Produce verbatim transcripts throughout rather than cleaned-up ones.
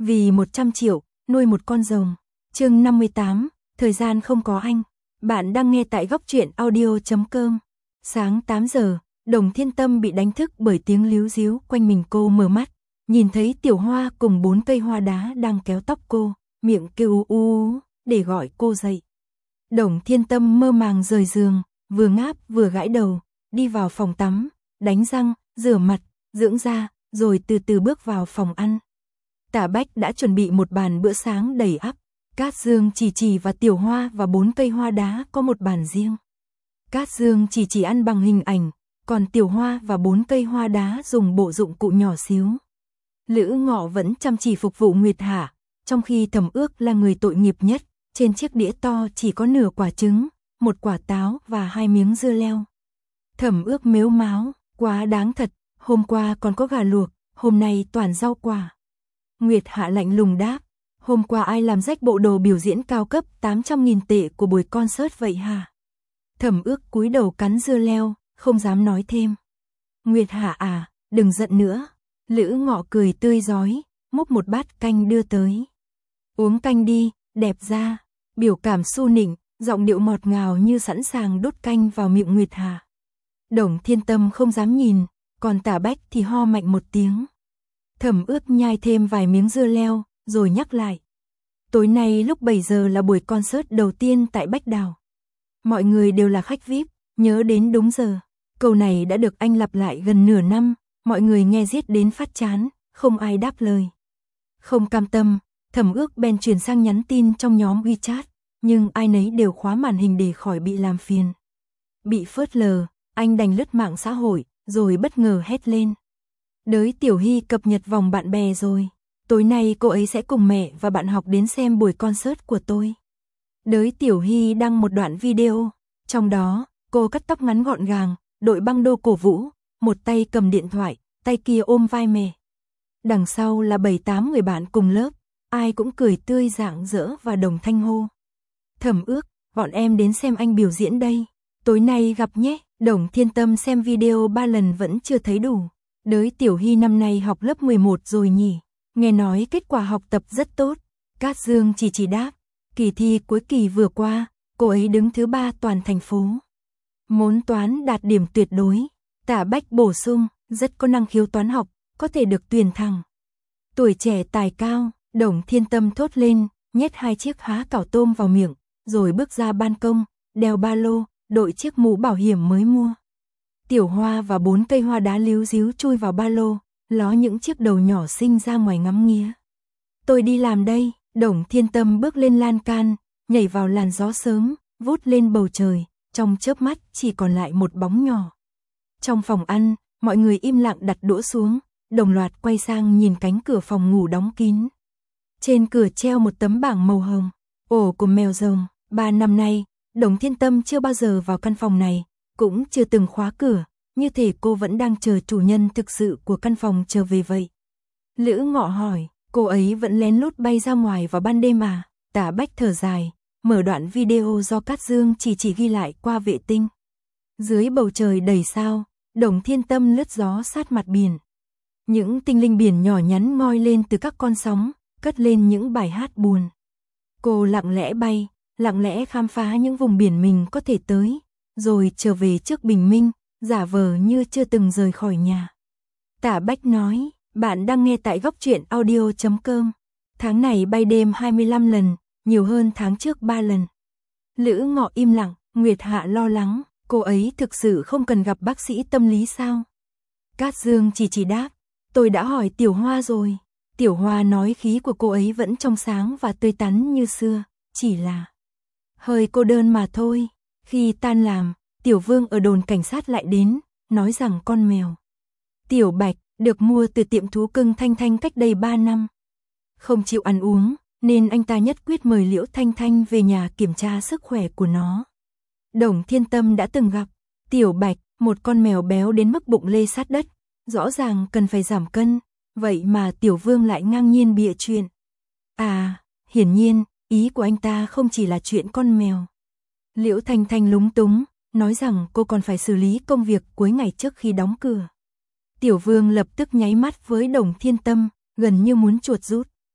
Vì một trăm triệu, nuôi một con rồng. Chương năm mươi tám, thời gian không có anh. Bạn đang nghe tại góc truyện audio chấm com. Sáng tám giờ, Đồng Thiên Tâm bị đánh thức bởi tiếng líu ríu quanh mình. Cô mở mắt, nhìn thấy Tiểu Hoa cùng bốn cây hoa đá đang kéo tóc cô, miệng kêu u u để gọi cô dậy. Đồng Thiên Tâm mơ màng rời giường, vừa ngáp vừa gãi đầu, đi vào phòng tắm, đánh răng, rửa mặt, dưỡng da, rồi từ từ bước vào phòng ăn. Tả Bách đã chuẩn bị một bàn bữa sáng đầy ắp. Cát Dương Chỉ Chỉ và Tiểu Hoa và bốn cây hoa đá có một bàn riêng. Cát Dương Chỉ Chỉ ăn bằng hình ảnh, còn Tiểu Hoa và bốn cây hoa đá dùng bộ dụng cụ nhỏ xíu. Lữ Ngọ vẫn chăm chỉ phục vụ Nguyệt Hạ, trong khi Thẩm Ước là người tội nghiệp nhất. Trên chiếc đĩa to chỉ có nửa quả trứng, một quả táo và hai miếng dưa leo. Thẩm Ước mếu máo, quá đáng thật, hôm qua còn có gà luộc, hôm nay toàn rau quả. Nguyệt Hạ lạnh lùng đáp, hôm qua ai làm rách bộ đồ biểu diễn cao cấp tám trăm nghìn tệ của buổi concert vậy hả? Thẩm Ước cúi đầu cắn dưa leo, không dám nói thêm. Nguyệt Hạ à, đừng giận nữa. Lữ Ngọ cười tươi rói, múc một bát canh đưa tới. Uống canh đi, đẹp ra. Biểu cảm su nịnh, giọng điệu ngọt ngào như sẵn sàng đút canh vào miệng Nguyệt Hạ. Đồng Thiên Tâm không dám nhìn, còn Tả Bách thì ho mạnh một tiếng. Thẩm Ước nhai thêm vài miếng dưa leo, rồi nhắc lại. Tối nay lúc bảy giờ là buổi concert đầu tiên tại Bách Đào. Mọi người đều là khách vi ai pi, nhớ đến đúng giờ. Câu này đã được anh lặp lại gần nửa năm, mọi người nghe riết đến phát chán, không ai đáp lời. Không cam tâm, Thẩm Ước bèn chuyển sang nhắn tin trong nhóm WeChat, nhưng ai nấy đều khóa màn hình để khỏi bị làm phiền. Bị phớt lờ, anh đành lướt mạng xã hội, rồi bất ngờ hét lên. Đới Tiểu Hy cập nhật vòng bạn bè rồi. Tối nay cô ấy sẽ cùng mẹ và bạn học đến xem buổi concert của tôi. Đới Tiểu Hy đăng một đoạn video, trong đó, cô cắt tóc ngắn gọn gàng, đội băng đô cổ vũ, một tay cầm điện thoại, tay kia ôm vai mẹ. Đằng sau là bảy tám người bạn cùng lớp, ai cũng cười tươi rạng rỡ và đồng thanh hô. Thẩm Ước, bọn em đến xem anh biểu diễn đây. Tối nay gặp nhé. Đồng Thiên Tâm xem video ba lần vẫn chưa thấy đủ. Đới Tiểu Hy năm nay học lớp mười một rồi nhỉ? Nghe nói kết quả học tập rất tốt. Cát Dương Chỉ Chỉ đáp. Kỳ thi cuối kỳ vừa qua, cô ấy đứng thứ ba toàn thành phố. Môn toán đạt điểm tuyệt đối. Tả Bách bổ sung, rất có năng khiếu toán học, có thể được tuyển thẳng. Tuổi trẻ tài cao, Đồng Thiên Tâm thốt lên, nhét hai chiếc há cảo tôm vào miệng, rồi bước ra ban công, đeo ba lô, đội chiếc mũ bảo hiểm mới mua. Tiểu Hoa và bốn cây hoa đá líu ríu chui vào ba lô, ló những chiếc đầu nhỏ xinh ra ngoài ngắm nghía. Tôi đi làm đây. Đồng Thiên Tâm bước lên lan can, nhảy vào làn gió sớm, vút lên bầu trời, trong chớp mắt chỉ còn lại một bóng nhỏ. Trong phòng ăn, mọi người im lặng đặt đũa xuống, đồng loạt quay sang nhìn cánh cửa phòng ngủ đóng kín. Trên cửa treo một tấm bảng màu hồng, ổ của mèo rồng. Ba năm nay, Đồng Thiên Tâm chưa bao giờ vào căn phòng này, cũng chưa từng khóa cửa, như thể cô vẫn đang chờ chủ nhân thực sự của căn phòng trở về vậy. Lữ Ngọ hỏi, cô ấy vẫn lén lút bay ra ngoài vào ban đêm à? Tả Bách thở dài, mở đoạn video do Cát Dương Chỉ Chỉ ghi lại qua vệ tinh. Dưới bầu trời đầy sao, Đồng Thiên Tâm lướt gió sát mặt biển. Những tinh linh biển nhỏ nhắn ngoi lên từ các con sóng, cất lên những bài hát buồn. Cô lặng lẽ bay, lặng lẽ khám phá những vùng biển mình có thể tới, rồi trở về trước bình minh, giả vờ như chưa từng rời khỏi nhà. Tả Bách nói, bạn đang nghe tại góc truyện audio chấm com. Tháng này bay đêm hai mươi lăm lần, nhiều hơn tháng trước ba lần. Lữ Ngọ im lặng, Nguyệt Hạ lo lắng, cô ấy thực sự không cần gặp bác sĩ tâm lý sao? Cát Dương Chỉ Chỉ đáp, tôi đã hỏi Tiểu Hoa rồi. Tiểu Hoa nói khí của cô ấy vẫn trong sáng và tươi tắn như xưa, chỉ là hơi cô đơn mà thôi. Khi tan làm, Tiểu Vương ở đồn cảnh sát lại đến, nói rằng con mèo Tiểu Bạch được mua từ tiệm thú cưng Thanh Thanh cách đây ba năm. Không chịu ăn uống, nên anh ta nhất quyết mời Liễu Thanh Thanh về nhà kiểm tra sức khỏe của nó. Đồng Thiên Tâm đã từng gặp Tiểu Bạch, một con mèo béo đến mức bụng lê sát đất, rõ ràng cần phải giảm cân, vậy mà Tiểu Vương lại ngang nhiên bịa chuyện. À, hiển nhiên, ý của anh ta không chỉ là chuyện con mèo. Liễu Thanh Thanh lúng túng, nói rằng cô còn phải xử lý công việc cuối ngày trước khi đóng cửa. Tiểu Vương lập tức nháy mắt với Đồng Thiên Tâm, gần như muốn chuột rút.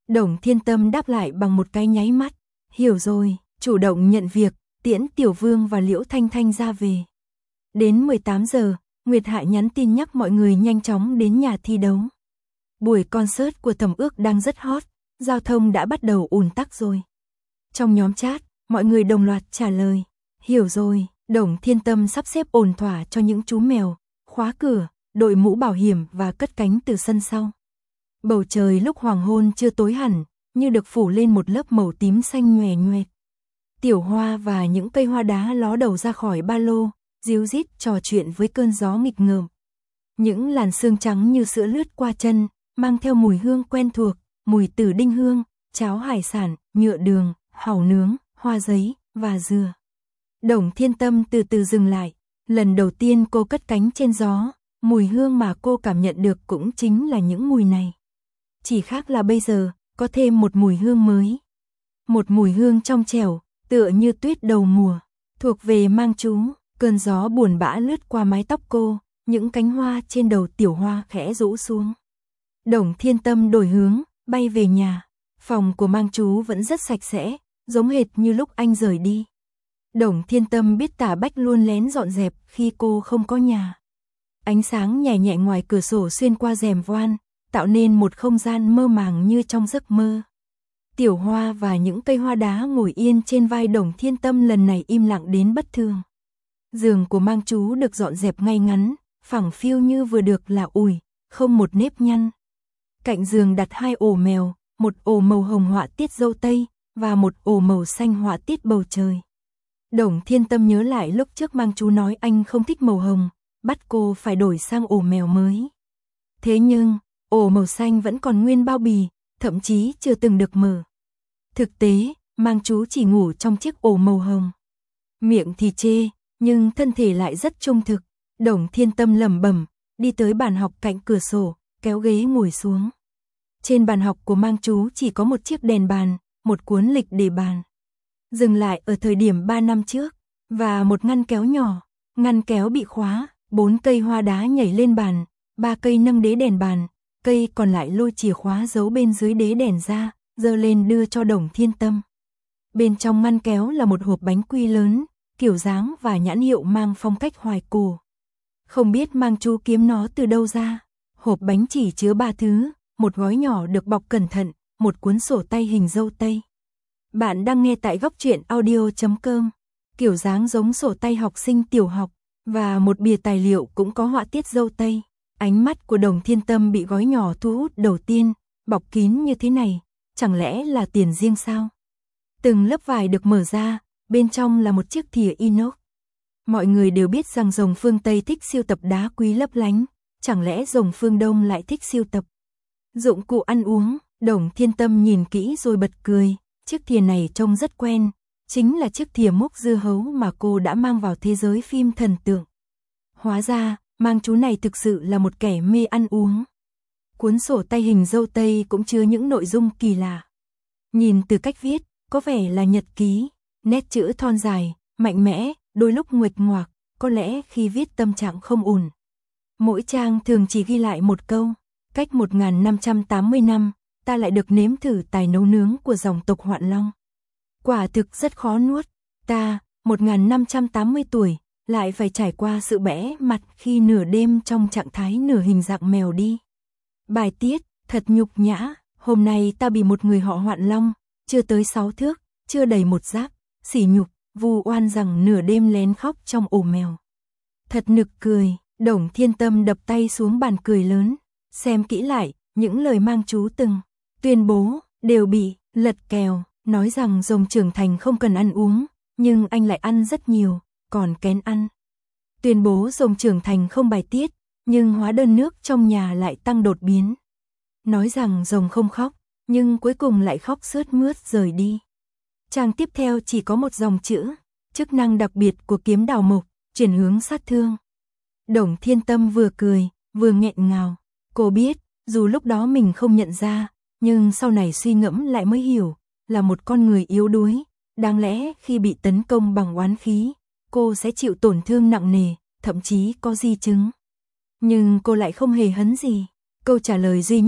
Đồng Thiên Tâm đáp lại bằng một cái nháy mắt. Hiểu rồi, chủ động nhận việc, tiễn Tiểu Vương và Liễu Thanh Thanh ra về. Đến mười tám giờ, Nguyệt Hạ nhắn tin nhắc mọi người nhanh chóng đến nhà thi đấu. Buổi concert của Thẩm Ước đang rất hot, giao thông đã bắt đầu ùn tắc rồi. Trong nhóm chat, mọi người đồng loạt trả lời. Hiểu rồi, Đồng Thiên Tâm sắp xếp ổn thỏa cho những chú mèo, khóa cửa, đội mũ bảo hiểm và cất cánh từ sân sau. Bầu trời lúc hoàng hôn chưa tối hẳn, như được phủ lên một lớp màu tím xanh nhòe nhoẹt. Tiểu Hoa và những cây hoa đá ló đầu ra khỏi ba lô, ríu rít trò chuyện với cơn gió nghịch ngợm. Những làn sương trắng như sữa lướt qua chân, mang theo mùi hương quen thuộc, mùi tử đinh hương, cháo hải sản, nhựa đường, hàu nướng, hoa giấy và dừa. Đồng Thiên Tâm từ từ dừng lại, lần đầu tiên cô cất cánh trên gió, mùi hương mà cô cảm nhận được cũng chính là những mùi này. Chỉ khác là bây giờ, có thêm một mùi hương mới. Một mùi hương trong trẻo, tựa như tuyết đầu mùa, thuộc về Mang Chú. Cơn gió buồn bã lướt qua mái tóc cô, những cánh hoa trên đầu Tiểu Hoa khẽ rũ xuống. Đồng Thiên Tâm đổi hướng, bay về nhà. Phòng của Mang Chú vẫn rất sạch sẽ, giống hệt như lúc anh rời đi. Đồng Thiên Tâm biết Tả Bách luôn lén dọn dẹp khi cô không có nhà. Ánh sáng nhẹ nhẹ ngoài cửa sổ xuyên qua rèm voan, tạo nên một không gian mơ màng như trong giấc mơ. Tiểu Hoa và những cây hoa đá ngồi yên trên vai Đồng Thiên Tâm lần này im lặng đến bất thường. Giường của Mang Chú được dọn dẹp ngay ngắn, phẳng phiu như vừa được lạ ủi, không một nếp nhăn. Cạnh giường đặt hai ổ mèo, một ổ màu hồng họa tiết dâu tây, và một ổ màu xanh họa tiết bầu trời. Đồng Thiên Tâm nhớ lại lúc trước Mang Chú nói anh không thích màu hồng, bắt cô phải đổi sang ổ mèo mới. Thế nhưng, ổ màu xanh vẫn còn nguyên bao bì, thậm chí chưa từng được mở. Thực tế, Mang Chú chỉ ngủ trong chiếc ổ màu hồng. Miệng thì chê, nhưng thân thể lại rất trung thực. Đồng Thiên Tâm lẩm bẩm, đi tới bàn học cạnh cửa sổ, kéo ghế ngồi xuống. Trên bàn học của Mang Chú chỉ có một chiếc đèn bàn, một cuốn lịch để bàn. Dừng lại ở thời điểm ba năm trước, và một ngăn kéo nhỏ. Ngăn kéo bị khóa, bốn cây hoa đá nhảy lên bàn, ba cây nâng đế đèn bàn, cây còn lại lôi chìa khóa giấu bên dưới đế đèn ra, giơ lên đưa cho Đồng Thiên Tâm. Bên trong ngăn kéo là một hộp bánh quy lớn, kiểu dáng và nhãn hiệu mang phong cách hoài cổ. Không biết Mang Chú kiếm nó từ đâu ra. Hộp bánh chỉ chứa ba thứ, một gói nhỏ được bọc cẩn thận, một cuốn sổ tay hình dâu tây. Bạn đang nghe tại góc truyện audio chấm com, kiểu dáng giống sổ tay học sinh tiểu học, và một bìa tài liệu cũng có họa tiết dâu tây. Ánh mắt của Đồng Thiên Tâm bị gói nhỏ thu hút đầu tiên, bọc kín như thế này, chẳng lẽ là tiền riêng sao? Từng lớp vải được mở ra, bên trong là một chiếc thìa inox. Mọi người đều biết rằng rồng phương Tây thích sưu tập đá quý lấp lánh, chẳng lẽ rồng phương Đông lại thích sưu tập dụng cụ ăn uống? Đồng Thiên Tâm nhìn kỹ rồi bật cười, chiếc thìa này trông rất quen, chính là chiếc thìa múc dưa hấu mà cô đã mang vào thế giới phim thần tượng. Hóa ra, Mang Chú này thực sự là một kẻ mê ăn uống. Cuốn sổ tay hình dâu tây cũng chứa những nội dung kỳ lạ. Nhìn từ cách viết, có vẻ là nhật ký, nét chữ thon dài, mạnh mẽ, đôi lúc nguệch ngoạc, có lẽ khi viết tâm trạng không ổn. Mỗi trang thường chỉ ghi lại một câu, cách một nghìn năm trăm tám mươi năm, ta lại được nếm thử tài nấu nướng của dòng tộc Hoạn Long. Quả thực rất khó nuốt, ta, một nghìn năm trăm tám mươi tuổi, lại phải trải qua sự bẽ mặt khi nửa đêm trong trạng thái nửa hình dạng mèo đi. Bài tiết, thật nhục nhã, hôm nay ta bị một người họ Hoạn Long, chưa tới sáu thước, chưa đầy một giáp, sỉ nhục, vu oan rằng nửa đêm lén khóc trong ổ mèo. Thật nực cười, Đồng Thiên Tâm đập tay xuống bàn cười lớn, xem kỹ lại, những lời Mang Chú từng tuyên bố, đều bị lật kèo, nói rằng rồng trưởng thành không cần ăn uống, nhưng anh lại ăn rất nhiều, còn kén ăn. Tuyên bố rồng trưởng thành không bài tiết, nhưng hóa đơn nước trong nhà lại tăng đột biến. Nói rằng rồng không khóc, nhưng cuối cùng lại khóc sướt mướt rời đi. Trang tiếp theo chỉ có một dòng chữ, chức năng đặc biệt của kiếm đào mộc, chuyển hướng sát thương. Đồng Thiên Tâm vừa cười, vừa nghẹn ngào. Cô biết, dù lúc đó mình không nhận ra, nhưng sau này suy ngẫm lại mới hiểu, là một con người yếu đuối. Đáng lẽ khi bị tấn công bằng oán khí, cô sẽ chịu tổn thương nặng nề, thậm chí có di chứng. Nhưng cô lại không hề hấn gì. Câu trả lời duy nhất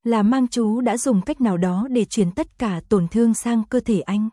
là mang chú đã dùng cách nào đó để chuyển tất cả tổn thương sang cơ thể anh.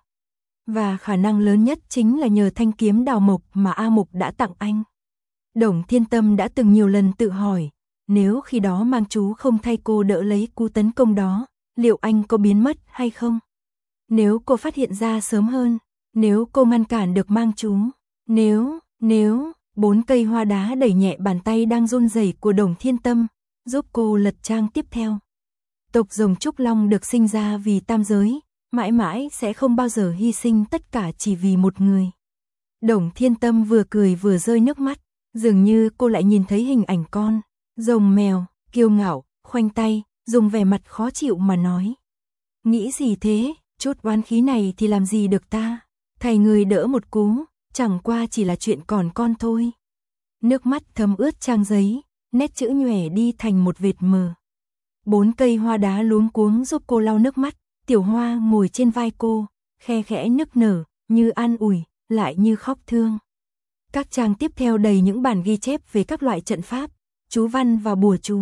Và khả năng lớn nhất chính là nhờ thanh kiếm đào mộc mà A Mục đã tặng anh. Đồng Thiên Tâm đã từng nhiều lần tự hỏi, nếu khi đó mang chú không thay cô đỡ lấy cú tấn công đó, liệu anh có biến mất hay không? Nếu cô phát hiện ra sớm hơn, nếu cô ngăn cản được mang chú, nếu, nếu, bốn cây hoa đá đẩy nhẹ bàn tay đang run rẩy của Đồng Thiên Tâm, giúp cô lật trang tiếp theo. Tộc rồng Trúc Long được sinh ra vì tam giới, mãi mãi sẽ không bao giờ hy sinh tất cả chỉ vì một người. Đồng Thiên Tâm vừa cười vừa rơi nước mắt, dường như cô lại nhìn thấy hình ảnh con, rồng mèo, kiêu ngạo, khoanh tay, dùng vẻ mặt khó chịu mà nói. Nghĩ gì thế, chút oán khí này thì làm gì được ta, thầy người đỡ một cú, chẳng qua chỉ là chuyện còn con thôi. Nước mắt thấm ướt trang giấy, nét chữ nhòe đi thành một vệt mờ. Bốn cây hoa đá luống cuống giúp cô lau nước mắt, Tiểu Hoa ngồi trên vai cô, khe khẽ nức nở, như an ủi, lại như khóc thương. Các trang tiếp theo đầy những bản ghi chép về các loại trận pháp, chú văn và bùa chú.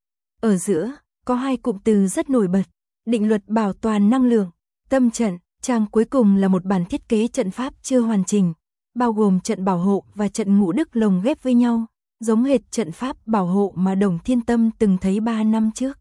Ở giữa, có hai cụm từ rất nổi bật, định luật bảo toàn năng lượng, tâm trận. Trang cuối cùng là một bản thiết kế trận pháp chưa hoàn chỉnh, bao gồm trận bảo hộ và trận ngũ đức lồng ghép với nhau, giống hệt trận pháp bảo hộ mà Đồng Thiên Tâm từng thấy ba năm trước.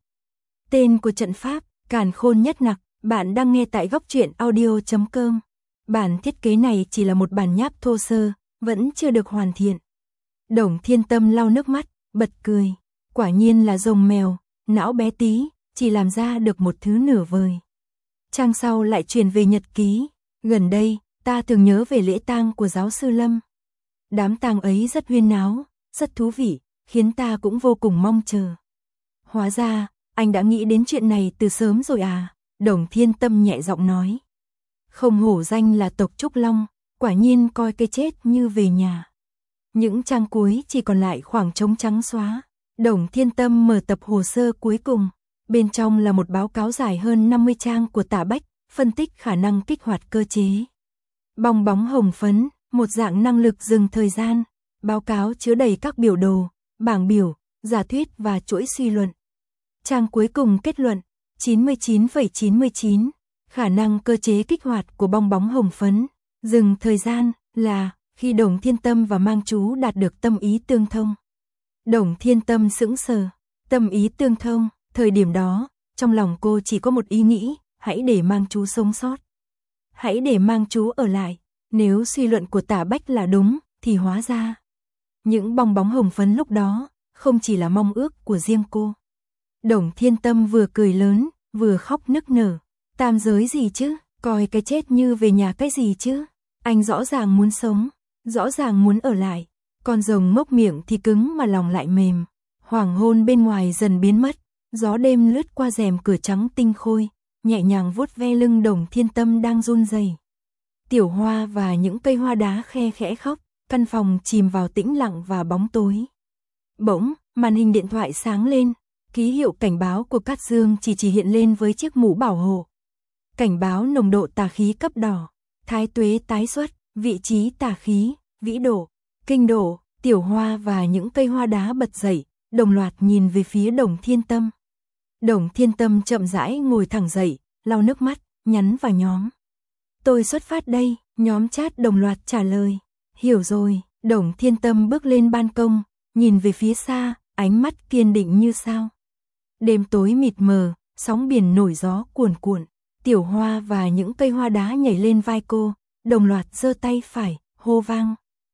Tên của trận pháp, Càn Khôn Nhất Nặc. Bạn đang nghe tại góc truyện audio chấm com. Bản thiết kế này chỉ là một bản nháp thô sơ, vẫn chưa được hoàn thiện. Đồng Thiên Tâm lau nước mắt, bật cười. Quả nhiên là rồng mèo, não bé tí, chỉ làm ra được một thứ nửa vời. Trang sau lại truyền về nhật ký. Gần đây, ta thường nhớ về lễ tang của giáo sư Lâm. Đám tang ấy rất huyên náo, rất thú vị, khiến ta cũng vô cùng mong chờ. Hóa ra, anh đã nghĩ đến chuyện này từ sớm rồi à? Đồng Thiên Tâm nhẹ giọng nói. Không hổ danh là tộc Trúc Long, quả nhiên coi cái chết như về nhà. Những trang cuối chỉ còn lại khoảng trống trắng xóa. Đồng Thiên Tâm mở tập hồ sơ cuối cùng. Bên trong là một báo cáo dài hơn năm mươi trang của Tả Bách, phân tích khả năng kích hoạt cơ chế. Bong bóng hồng phấn, một dạng năng lực dừng thời gian. Báo cáo chứa đầy các biểu đồ, bảng biểu, giả thuyết và chuỗi suy luận. Trang cuối cùng kết luận, chín mươi chín phẩy chín mươi chín, khả năng cơ chế kích hoạt của bong bóng hồng phấn, dừng thời gian, là khi Đồng Thiên Tâm và mang chú đạt được tâm ý tương thông. Đồng Thiên Tâm sững sờ, tâm ý tương thông, thời điểm đó, trong lòng cô chỉ có một ý nghĩ, hãy để mang chú sống sót. Hãy để mang chú ở lại, nếu suy luận của Tả Bách là đúng, thì hóa ra. Những bong bóng hồng phấn lúc đó, không chỉ là mong ước của riêng cô. Đồng Thiên Tâm vừa cười lớn, vừa khóc nức nở. Tam giới gì chứ, coi cái chết như về nhà cái gì chứ. Anh rõ ràng muốn sống, rõ ràng muốn ở lại. Con rồng mốc miệng thì cứng mà lòng lại mềm. Hoàng hôn bên ngoài dần biến mất, gió đêm lướt qua rèm cửa trắng tinh khôi, nhẹ nhàng vuốt ve lưng Đồng Thiên Tâm đang run rẩy. Tiểu Hoa và những cây hoa đá khe khẽ khóc, căn phòng chìm vào tĩnh lặng và bóng tối. Bỗng, màn hình điện thoại sáng lên, ký hiệu cảnh báo của Cát Dương chỉ chỉ hiện lên với chiếc mũ bảo hộ. Cảnh báo nồng độ tà khí cấp đỏ, thái tuế tái xuất, vị trí tà khí, vĩ độ, kinh độ. Tiểu Hoa và những cây hoa đá bật dậy, đồng loạt nhìn về phía Đồng Thiên Tâm. Đồng Thiên Tâm chậm rãi ngồi thẳng dậy, lau nước mắt, nhắn vào nhóm. Tôi xuất phát đây, nhóm chat đồng loạt trả lời. Hiểu rồi. Đồng Thiên Tâm bước lên ban công, nhìn về phía xa, ánh mắt kiên định như sao. Đêm tối mịt mờ, sóng biển nổi gió cuồn cuộn. Tiểu Hoa và những cây hoa đá nhảy lên vai cô, đồng loạt giơ tay phải, hô vang.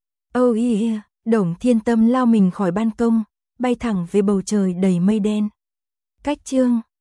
Oh yeah. Đồng Thiên Tâm lao mình khỏi ban công, bay thẳng về bầu trời đầy mây đen. Cách chương